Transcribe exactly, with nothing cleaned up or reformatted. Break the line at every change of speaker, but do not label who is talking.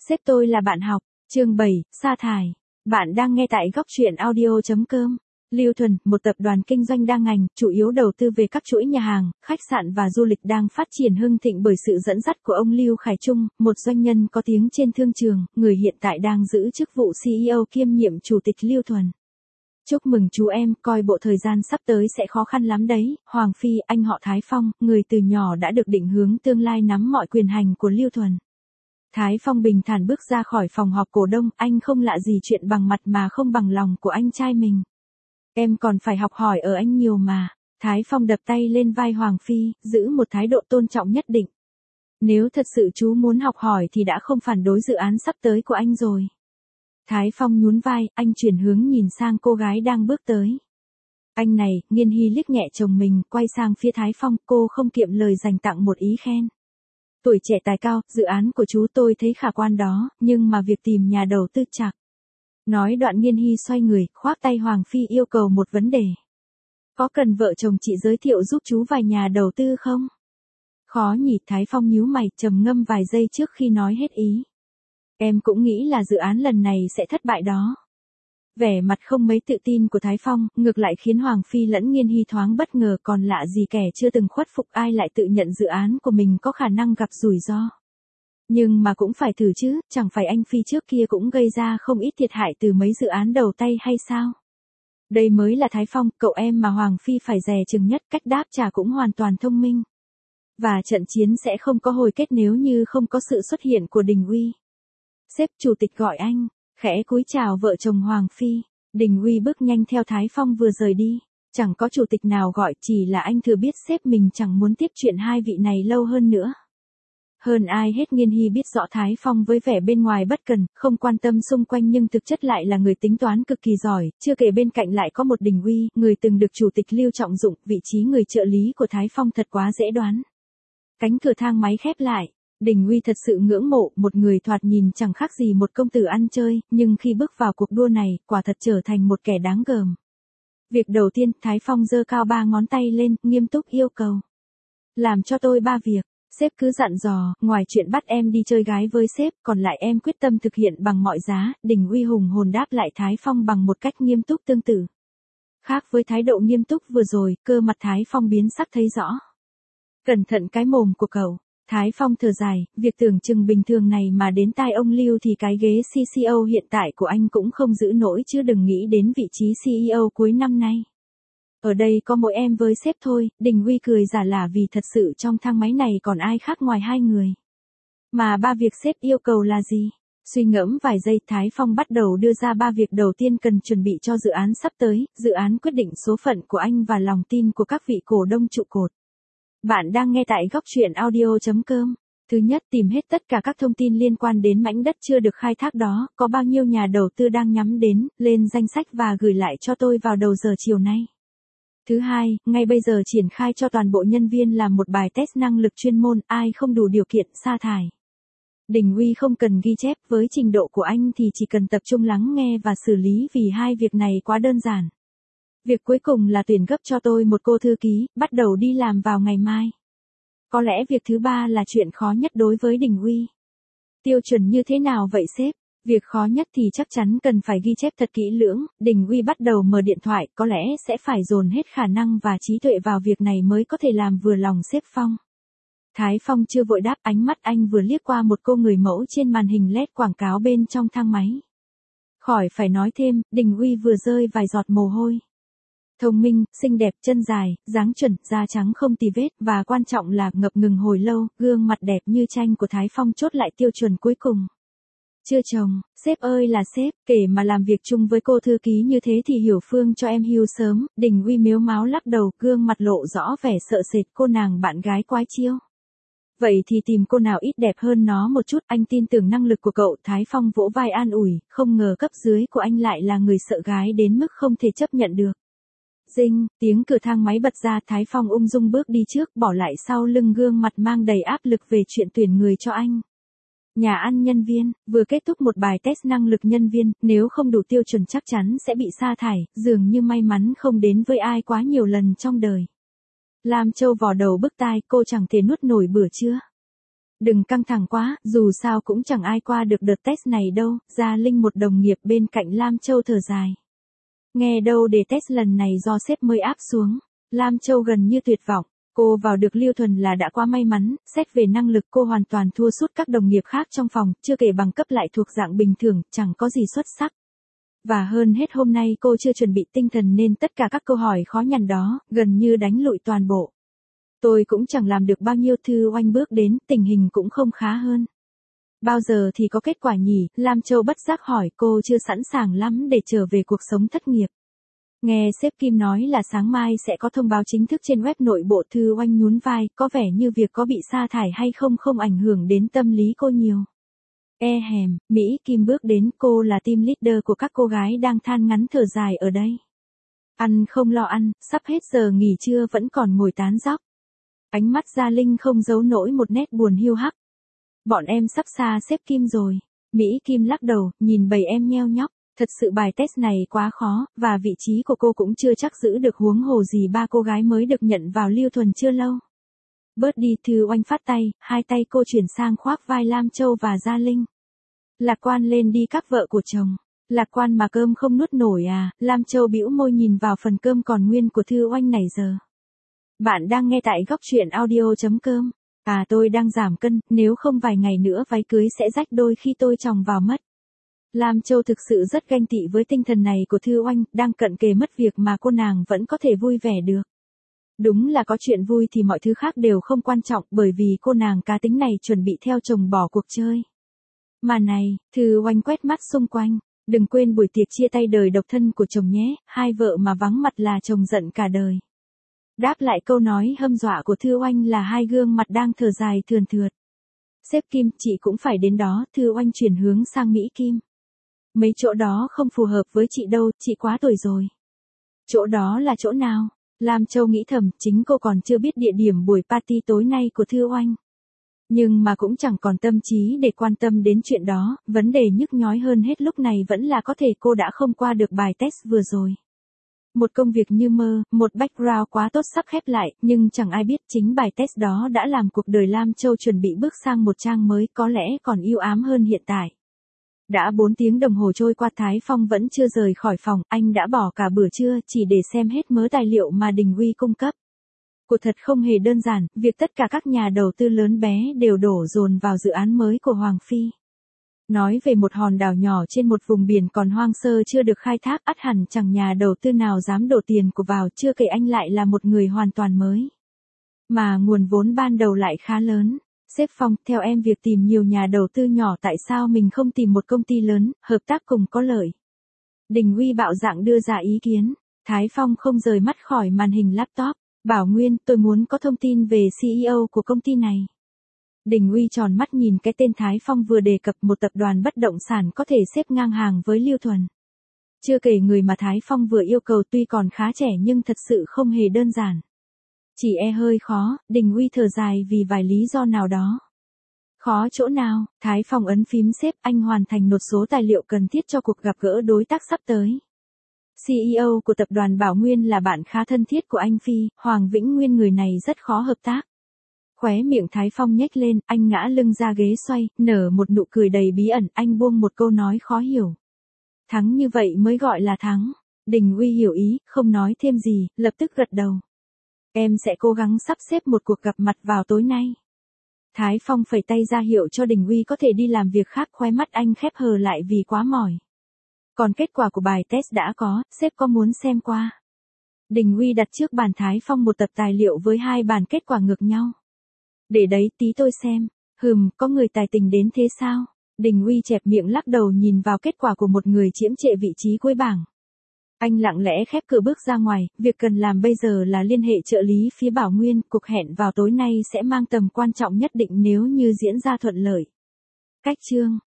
Sếp tôi là bạn học, chương bảy, sa thải. Bạn đang nghe tại góc truyện audio chấm com. Lưu Thuần, một tập đoàn kinh doanh đa ngành, chủ yếu đầu tư về các chuỗi nhà hàng, khách sạn và du lịch đang phát triển hưng thịnh bởi sự dẫn dắt của ông Lưu Khải Trung, một doanh nhân có tiếng trên thương trường, người hiện tại đang giữ chức vụ xê e ô kiêm nhiệm chủ tịch Lưu Thuần. Chúc mừng chú em, coi bộ thời gian sắp tới sẽ khó khăn lắm đấy. Hoàng Phi, anh họ Thái Phong, người từ nhỏ đã được định hướng tương lai nắm mọi quyền hành của Lưu Thuần. Thái Phong bình thản bước ra khỏi phòng họp cổ đông, anh không lạ gì chuyện bằng mặt mà không bằng lòng của anh trai mình. Em còn phải học hỏi ở anh nhiều mà. Thái Phong đập tay lên vai Hoàng Phi, giữ một thái độ tôn trọng nhất định. Nếu thật sự chú muốn học hỏi thì đã không phản đối dự án sắp tới của anh rồi. Thái Phong nhún vai, anh chuyển hướng nhìn sang cô gái đang bước tới. Anh này, Nghiên Hy liếc nhẹ chồng mình, quay sang phía Thái Phong, cô không kiệm lời dành tặng một ý khen. Tuổi trẻ tài cao, dự án của chú tôi thấy khả quan đó, nhưng mà việc tìm nhà đầu tư chạc. Nói đoạn Nghiên Hy xoay người, khoác tay Hoàng Phi yêu cầu một vấn đề. Có cần vợ chồng chị giới thiệu giúp chú vài nhà đầu tư không? Khó nhỉ, Thái Phong nhíu mày, trầm ngâm vài giây trước khi nói hết ý. Em cũng nghĩ là dự án lần này sẽ thất bại đó. Vẻ mặt không mấy tự tin của Thái Phong, ngược lại khiến Hoàng Phi lẫn Nghiên Hy thoáng bất ngờ, còn lạ gì kẻ chưa từng khuất phục ai lại tự nhận dự án của mình có khả năng gặp rủi ro. Nhưng mà cũng phải thử chứ, chẳng phải anh Phi trước kia cũng gây ra không ít thiệt hại từ mấy dự án đầu tay hay sao? Đây mới là Thái Phong, cậu em mà Hoàng Phi phải dè chừng nhất, cách đáp trả cũng hoàn toàn thông minh. Và trận chiến sẽ không có hồi kết nếu như không có sự xuất hiện của Đình Uy. Sếp, chủ tịch gọi anh. Khẽ cúi chào vợ chồng Hoàng Phi, Đình Uy bước nhanh theo Thái Phong vừa rời đi. Chẳng có chủ tịch nào gọi, chỉ là anh thừa biết sếp mình chẳng muốn tiếp chuyện hai vị này lâu hơn nữa. Hơn ai hết Nghiên Hy biết rõ Thái Phong với vẻ bên ngoài bất cần, không quan tâm xung quanh nhưng thực chất lại là người tính toán cực kỳ giỏi, chưa kể bên cạnh lại có một Đình Uy, người từng được chủ tịch Lưu trọng dụng, vị trí người trợ lý của Thái Phong thật quá dễ đoán. Cánh cửa thang máy khép lại. Đình Uy thật sự ngưỡng mộ, một người thoạt nhìn chẳng khác gì một công tử ăn chơi, nhưng khi bước vào cuộc đua này, quả thật trở thành một kẻ đáng gờm. Việc đầu tiên, Thái Phong giơ cao ba ngón tay lên, nghiêm túc yêu cầu. Làm cho tôi ba việc, sếp cứ dặn dò, ngoài chuyện bắt em đi chơi gái với sếp, còn lại em quyết tâm thực hiện bằng mọi giá. Đình Uy hùng hồn đáp lại Thái Phong bằng một cách nghiêm túc tương tự. Khác với thái độ nghiêm túc vừa rồi, cơ mặt Thái Phong biến sắc thấy rõ. Cẩn thận cái mồm của cậu. Thái Phong thở dài, việc tưởng chừng bình thường này mà đến tai ông Lưu thì cái ghế xê xê ô hiện tại của anh cũng không giữ nổi chứ đừng nghĩ đến vị trí xê e ô cuối năm nay. Ở đây có mỗi em với sếp thôi, Đình Uy cười giả lả vì thật sự trong thang máy này còn ai khác ngoài hai người. Mà ba việc sếp yêu cầu là gì? Suy ngẫm vài giây, Thái Phong bắt đầu đưa ra ba việc đầu tiên cần chuẩn bị cho dự án sắp tới, dự án quyết định số phận của anh và lòng tin của các vị cổ đông trụ cột. Bạn đang nghe tại góc truyện audio chấm com. Thứ nhất, tìm hết tất cả các thông tin liên quan đến mảnh đất chưa được khai thác đó, có bao nhiêu nhà đầu tư đang nhắm đến, lên danh sách và gửi lại cho tôi vào đầu giờ chiều nay. Thứ hai, ngay bây giờ triển khai cho toàn bộ nhân viên làm một bài test năng lực chuyên môn, ai không đủ điều kiện sa thải. Đình Uy không cần ghi chép, với trình độ của anh thì chỉ cần tập trung lắng nghe và xử lý vì hai việc này quá đơn giản. Việc cuối cùng là tuyển gấp cho tôi một cô thư ký, bắt đầu đi làm vào ngày mai. Có lẽ việc thứ ba là chuyện khó nhất đối với Đình Uy. Tiêu chuẩn như thế nào vậy sếp? Việc khó nhất thì chắc chắn cần phải ghi chép thật kỹ lưỡng. Đình Uy bắt đầu mở điện thoại, có lẽ sẽ phải dồn hết khả năng và trí tuệ vào việc này mới có thể làm vừa lòng sếp Phong. Thái Phong chưa vội đáp, ánh mắt anh vừa liếc qua một cô người mẫu trên màn hình led quảng cáo bên trong thang máy. Khỏi phải nói thêm, Đình Uy vừa rơi vài giọt mồ hôi. Thông minh, xinh đẹp, chân dài, dáng chuẩn, da trắng không tì vết, và quan trọng là ngập ngừng hồi lâu, gương mặt đẹp như tranh của Thái Phong chốt lại tiêu chuẩn cuối cùng. Chưa chồng, sếp ơi là sếp, kể mà làm việc chung với cô thư ký như thế thì hiểu phương cho em hưu sớm. Đình Uy mếu máo lắc đầu, gương mặt lộ rõ vẻ sợ sệt, cô nàng bạn gái quái chiêu. Vậy thì tìm cô nào ít đẹp hơn nó một chút, anh tin tưởng năng lực của cậu. Thái Phong vỗ vai an ủi, không ngờ cấp dưới của anh lại là người sợ gái đến mức không thể chấp nhận được. Dinh, tiếng cửa thang máy bật ra, Thái Phong ung dung bước đi trước, bỏ lại sau lưng gương mặt mang đầy áp lực về chuyện tuyển người cho anh. Nhà ăn nhân viên, vừa kết thúc một bài test năng lực nhân viên, nếu không đủ tiêu chuẩn chắc chắn sẽ bị sa thải, dường như may mắn không đến với ai quá nhiều lần trong đời. Lam Châu vò đầu bứt tai, cô chẳng thể nuốt nổi bữa trưa. Đừng căng thẳng quá, dù sao cũng chẳng ai qua được đợt test này đâu, Gia Linh một đồng nghiệp bên cạnh Lam Châu thở dài. Nghe đâu để test lần này do sếp mới áp xuống. Lam Châu gần như tuyệt vọng. Cô vào được Lưu Thuần là đã quá may mắn, xét về năng lực cô hoàn toàn thua sút các đồng nghiệp khác trong phòng, chưa kể bằng cấp lại thuộc dạng bình thường, chẳng có gì xuất sắc. Và hơn hết hôm nay cô chưa chuẩn bị tinh thần nên tất cả các câu hỏi khó nhằn đó, gần như đánh lụi toàn bộ. Tôi cũng chẳng làm được bao nhiêu, Thư Oanh bước đến, tình hình cũng không khá hơn. Bao giờ thì có kết quả nhỉ? Lam Châu bất giác hỏi, cô chưa sẵn sàng lắm để trở về cuộc sống thất nghiệp. Nghe sếp Kim nói là sáng mai sẽ có thông báo chính thức trên web nội bộ, Thư Oanh nhún vai, có vẻ như việc có bị sa thải hay không không ảnh hưởng đến tâm lý cô nhiều. E hèm, Mỹ Kim bước đến, cô là team leader của các cô gái đang than ngắn thở dài ở đây. Ăn không lo ăn, sắp hết giờ nghỉ trưa vẫn còn ngồi tán dóc. Ánh mắt Gia Linh không giấu nổi một nét buồn hiu hắc. Bọn em sắp xa sếp Kim rồi. Mỹ Kim lắc đầu, nhìn bầy em nheo nhóc. Thật sự bài test này quá khó, và vị trí của cô cũng chưa chắc giữ được, huống hồ gì ba cô gái mới được nhận vào Lưu Thuần chưa lâu. Bớt đi, Thư Oanh phát tay, hai tay cô chuyển sang khoác vai Lam Châu và Gia Linh. Lạc quan lên đi các vợ của chồng. Lạc quan mà cơm không nuốt nổi à? Lam Châu bĩu môi nhìn vào phần cơm còn nguyên của Thư Oanh nãy giờ. Bạn đang nghe tại góc truyện audio chấm com. À, tôi đang giảm cân, nếu không vài ngày nữa váy cưới sẽ rách đôi khi tôi chồng vào mất. Lam Châu thực sự rất ganh tị với tinh thần này của Thư Oanh, đang cận kề mất việc mà cô nàng vẫn có thể vui vẻ được. Đúng là có chuyện vui thì mọi thứ khác đều không quan trọng, bởi vì cô nàng cá tính này chuẩn bị theo chồng bỏ cuộc chơi. Mà này, Thư Oanh quét mắt xung quanh, đừng quên buổi tiệc chia tay đời độc thân của chồng nhé, hai vợ mà vắng mặt là chồng giận cả đời. Đáp lại câu nói hâm dọa của Thư Oanh là hai gương mặt đang thở dài thườn thượt. Sếp Kim, chị cũng phải đến đó, Thư Oanh chuyển hướng sang Mỹ Kim. Mấy chỗ đó không phù hợp với chị đâu, chị quá tuổi rồi. Chỗ đó là chỗ nào? Lam Châu nghĩ thầm, chính cô còn chưa biết địa điểm buổi party tối nay của Thư Oanh. Nhưng mà cũng chẳng còn tâm trí để quan tâm đến chuyện đó, vấn đề nhức nhói hơn hết lúc này vẫn là có thể cô đã không qua được bài test vừa rồi. Một công việc như mơ, một background quá tốt sắp khép lại, nhưng chẳng ai biết chính bài test đó đã làm cuộc đời Lam Châu chuẩn bị bước sang một trang mới, có lẽ còn u ám hơn hiện tại. Đã bốn tiếng đồng hồ trôi qua, Thái Phong vẫn chưa rời khỏi phòng, anh đã bỏ cả bữa trưa chỉ để xem hết mớ tài liệu mà Đình Uy cung cấp. Cuộc thật không hề đơn giản, việc tất cả các nhà đầu tư lớn bé đều đổ dồn vào dự án mới của Hoàng Phi. Nói về một hòn đảo nhỏ trên một vùng biển còn hoang sơ chưa được khai thác, ắt hẳn chẳng nhà đầu tư nào dám đổ tiền của vào, chưa kể anh lại là một người hoàn toàn mới. Mà nguồn vốn ban đầu lại khá lớn. Sếp Phong, theo em việc tìm nhiều nhà đầu tư nhỏ tại sao mình không tìm một công ty lớn, hợp tác cùng có lợi. Đình Uy bạo dạn đưa ra ý kiến. Thái Phong không rời mắt khỏi màn hình laptop. Bảo Nguyên, tôi muốn có thông tin về xê e ô của công ty này. Đình Uy tròn mắt nhìn cái tên Thái Phong vừa đề cập, một tập đoàn bất động sản có thể xếp ngang hàng với Lưu Thuần. Chưa kể người mà Thái Phong vừa yêu cầu tuy còn khá trẻ nhưng thật sự không hề đơn giản. Chỉ e hơi khó, Đình Uy thở dài vì vài lý do nào đó. Khó chỗ nào? Thái Phong ấn phím xếp, anh hoàn thành một số tài liệu cần thiết cho cuộc gặp gỡ đối tác sắp tới. xê e ô của tập đoàn Bảo Nguyên là bạn khá thân thiết của anh Phi, Hoàng Vĩnh Nguyên, người này rất khó hợp tác. Khóe miệng Thái Phong nhếch lên, anh ngã lưng ra ghế xoay, nở một nụ cười đầy bí ẩn, anh buông một câu nói khó hiểu. Thắng như vậy mới gọi là thắng. Đình Uy hiểu ý, không nói thêm gì, lập tức gật đầu. Em sẽ cố gắng sắp xếp một cuộc gặp mặt vào tối nay. Thái Phong phẩy tay ra hiệu cho Đình Uy có thể đi làm việc khác, khóe mắt anh khép hờ lại vì quá mỏi. Còn kết quả của bài test đã có, sếp có muốn xem qua? Đình Uy đặt trước bàn Thái Phong một tập tài liệu với hai bản kết quả ngược nhau. Để đấy, tí tôi xem. Hừm, có người tài tình đến thế sao? Đình Uy chẹp miệng lắc đầu nhìn vào kết quả của một người chiếm trệ vị trí cuối bảng. Anh lặng lẽ khép cửa bước ra ngoài, việc cần làm bây giờ là liên hệ trợ lý phía Bảo Nguyên, cuộc hẹn vào tối nay sẽ mang tầm quan trọng nhất định nếu như diễn ra thuận lợi. Cách chương